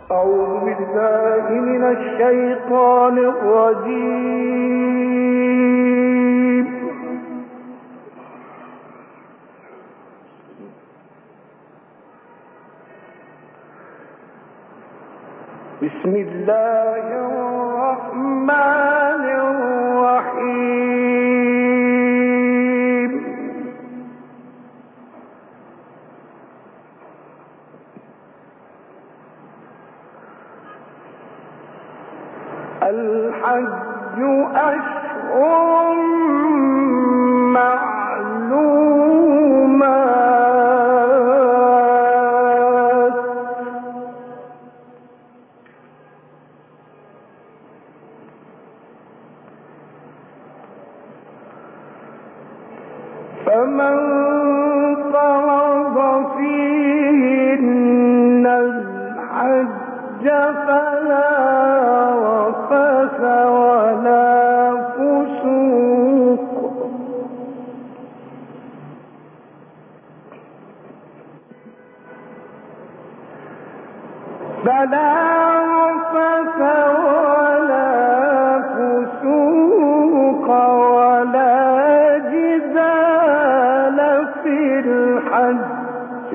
أعوذ بالله من الشيطان الرجيم. بسم الله الرحمن الرحيم. الحج أشهر معلومات فمن فرض فيهن الحج فلا رفث ولا فسوق ولا جدال في الحج.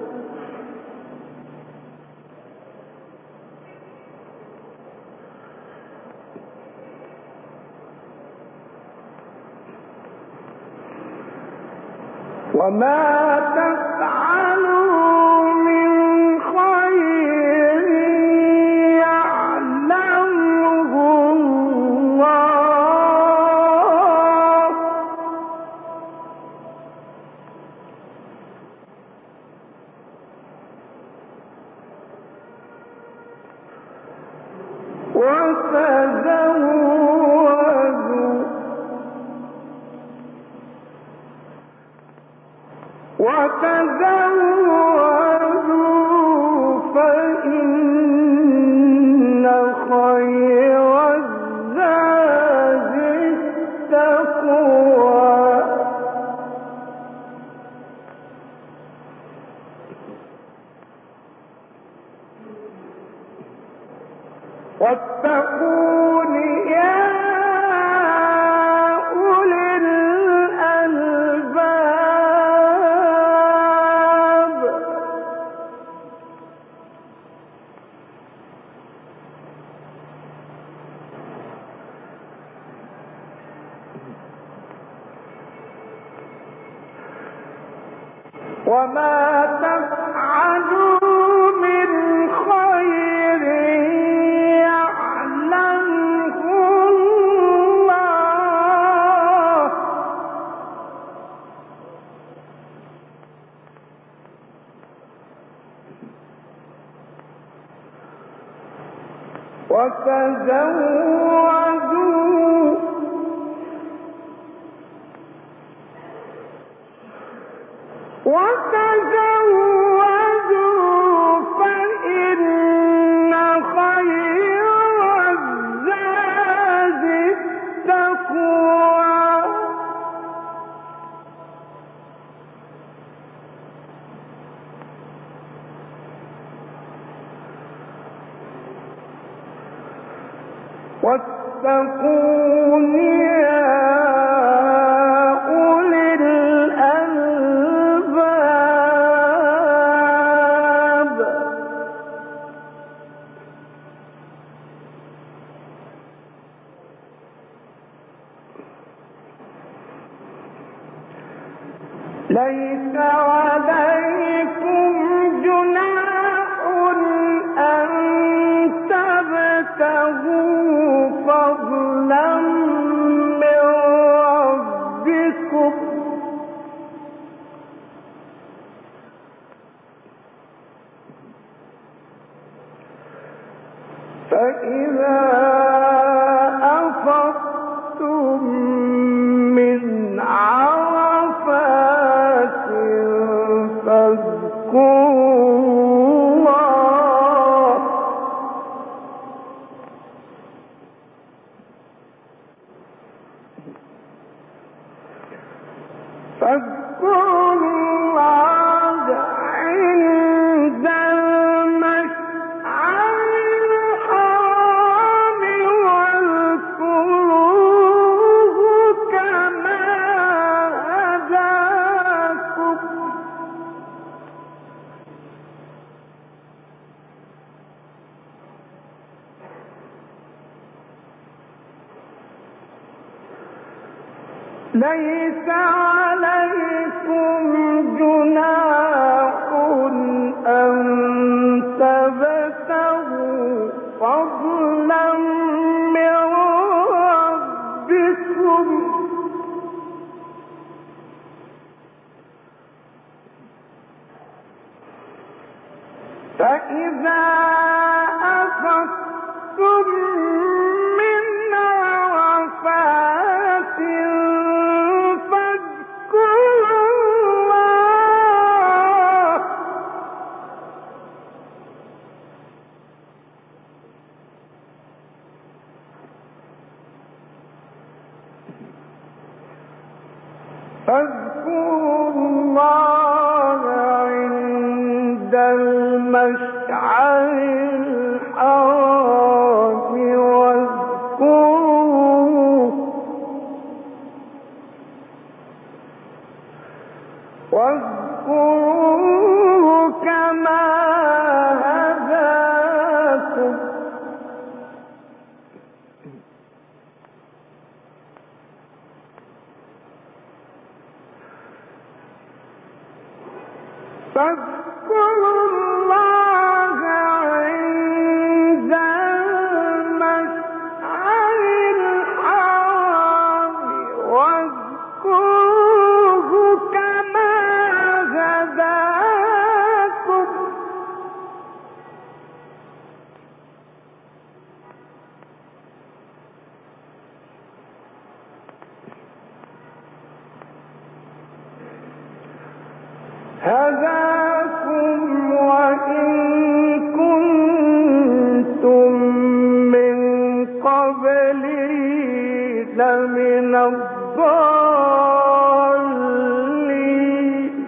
وما تفعلوا من خير يعلمه الله وتزودوا فإن خير الزاد التقوى واتقون يا أولي الألباب. وما تفعلوا من خير يعلمه الله وتزودوا فإن خير الزاد التقوى واتقون يا أولي الألباب. ليس عليكم جناح أن تبتغوا فضلا من ربكم فإذا أفضتم من عرفات فاذكروا الله عند المشعر ليس عليكم جناح أن تبتغوا فضلا من ربكم فإذا أفضتم من عرفات فاذكروا الله عند المشعر الحرام واذكروه كما هداكم فاذكروا الله عند المشعر الحرام واذكروه كما هداكم وإن كنتم من قبله لمن الضالين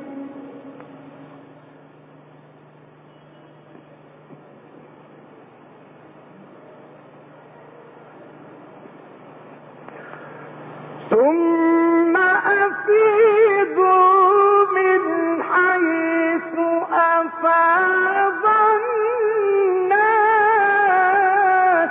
ثم أفيضوا من حيث أفاض الناس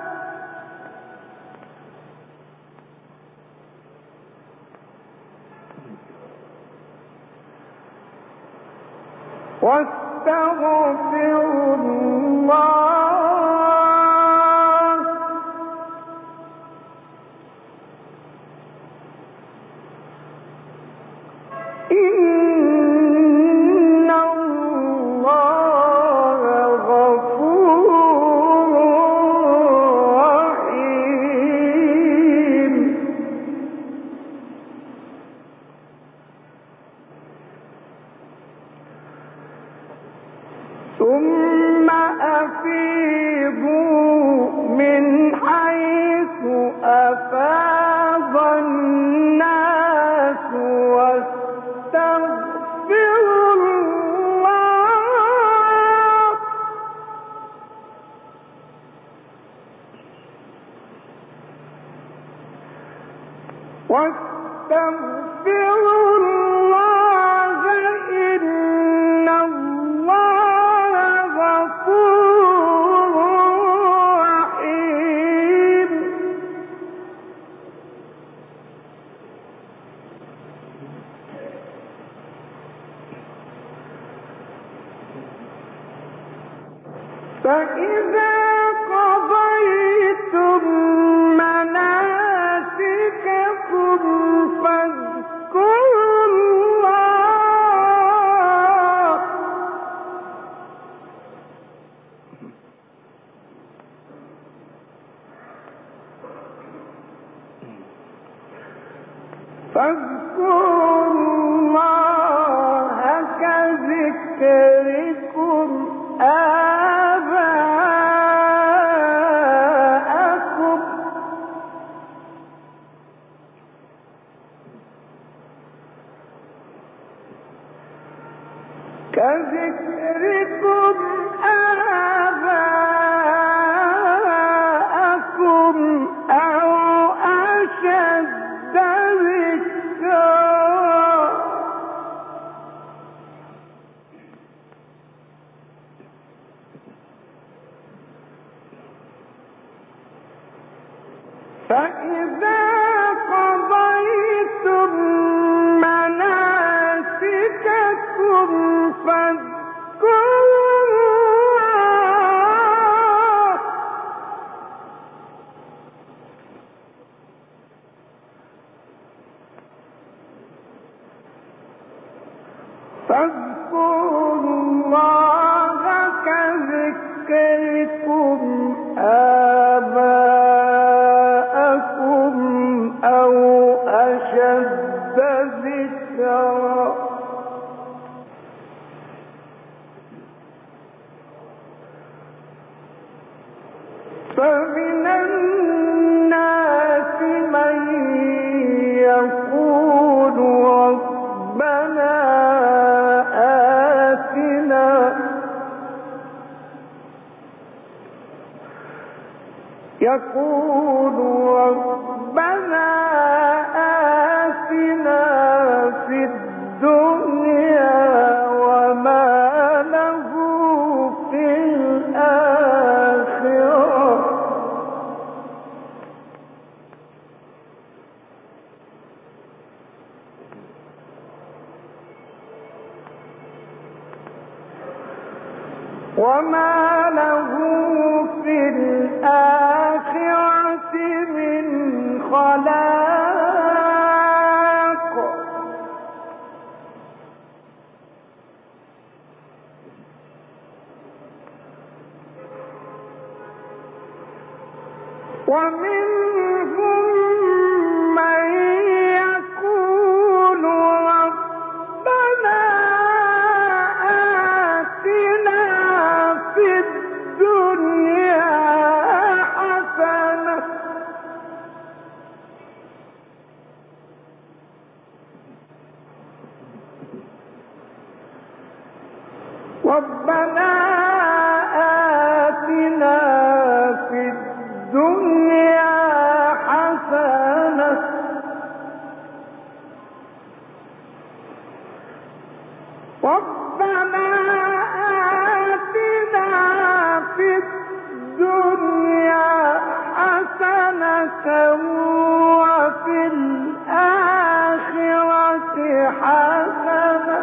واستغفروا الله إن الله غفور رحيم ثم أفيضوا من حيث أفاض الناس واستغفروا الله إن الله غفور رحيم فإذا قضيتم مناسككم فاذكروا الله كذكركم آباءكم أو أشد ذكرا فإذا قضيتم فمن الناس من يقول ربنا آتنا في الدنيا وما له في الآخرة من خلاق ومنهم من يقول ربنا آتنا في الدنيا حسنة ربنا آتنا في الدنيا حسنة وفي الآخرة حسنة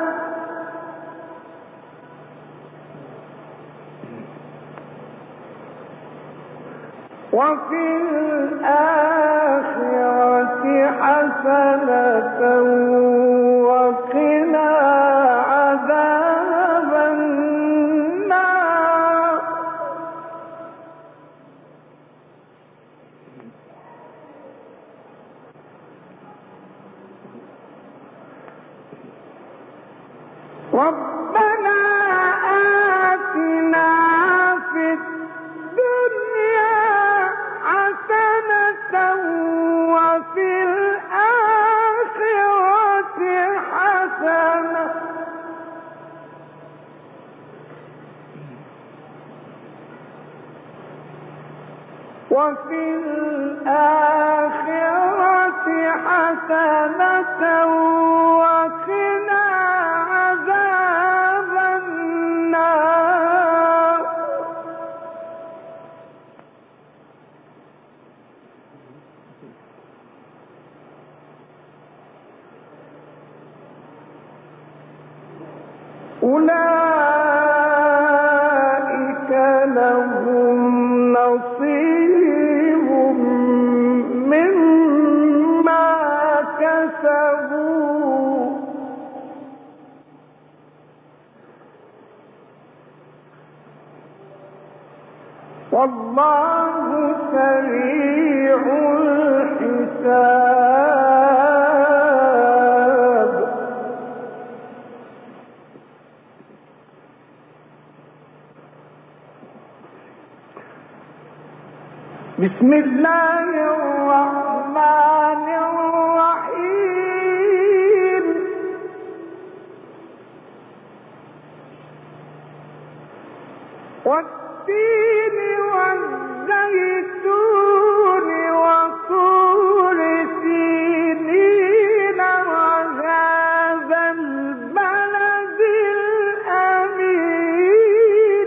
وقنا عذاب النار ربنا آتنا في الدنيا حسنة وفي الآخرة حسنة وقنا عذاب النار أولئك لهم نصيب مما كسبوا والله سريع الحساب بسم الله الرحمن الرحيم والتين والزيتون وطور سينين وهذا البلد الأمين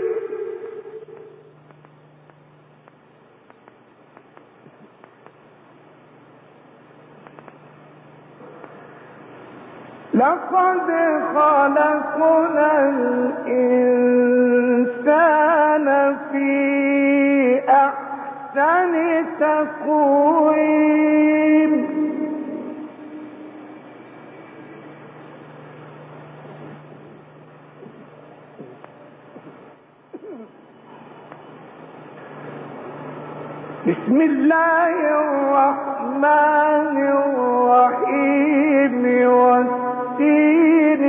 لقد خلقنا الإنسان في أحسن تقويم بسم الله الرحمن الرحيم والتين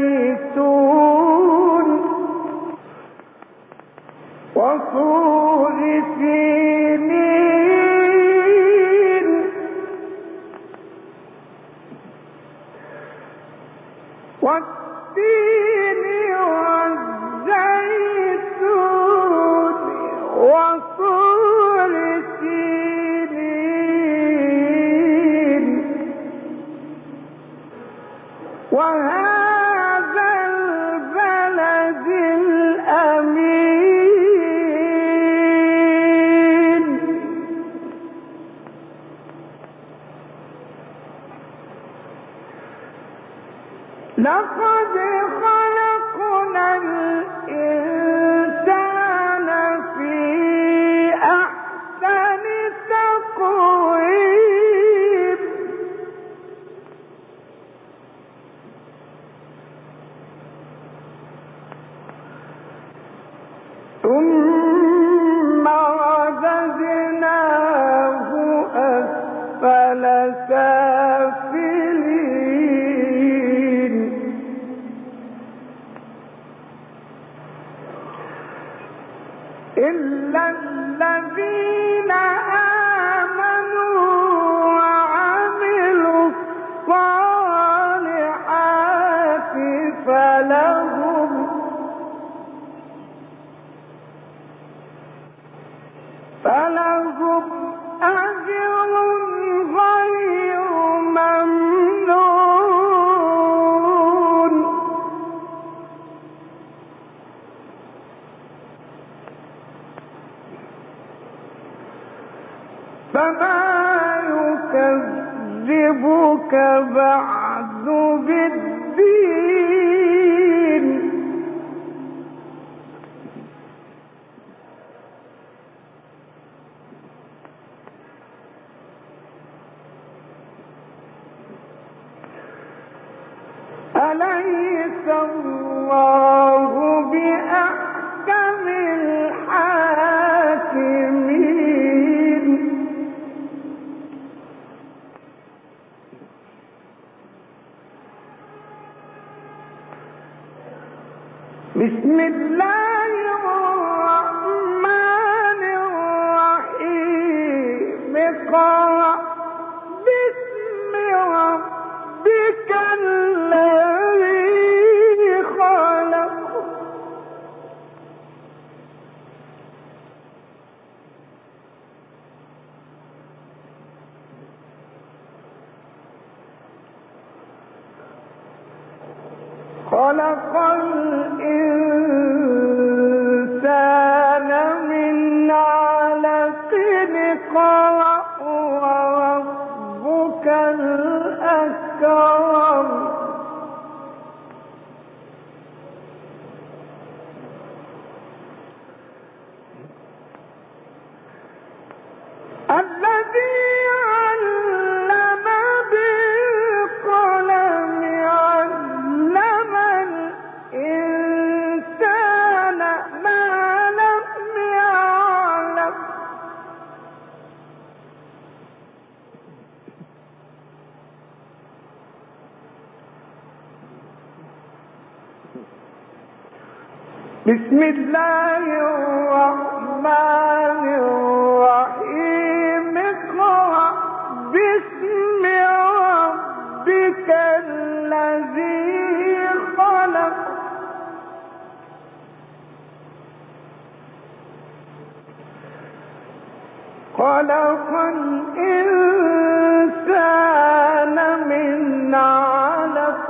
والزيتون وطور سينين والتين والزيتون وطور سينين وهذا البلد الأمين لقد خلقنا الإنسان في أحسن تقويم ثم رددناه أسفل سافلين إلا الذين آمنوا وعملوا الصالحات فلهم أجر غير ممنون فما يكذبك بعد بالدين أليس الله بأحكم الحاكمين بسم الله الرحمن الرحيم اقرأ باسم ربك الذي خلق خلق الإنسان من علق اقرأ وربك الأكرم الذي علم بالقلم علم الإنسان ما لم يعلم بسم الله الرحمن الرحيم اقرأ باسم ربك الذي خلق خلق الإنسان من علق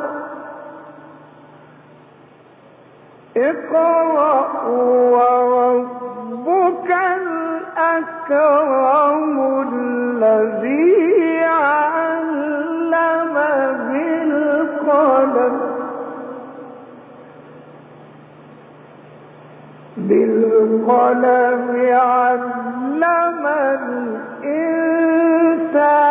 اقرأ وربك الأكرم الذي علم بالقلم علم الإنسان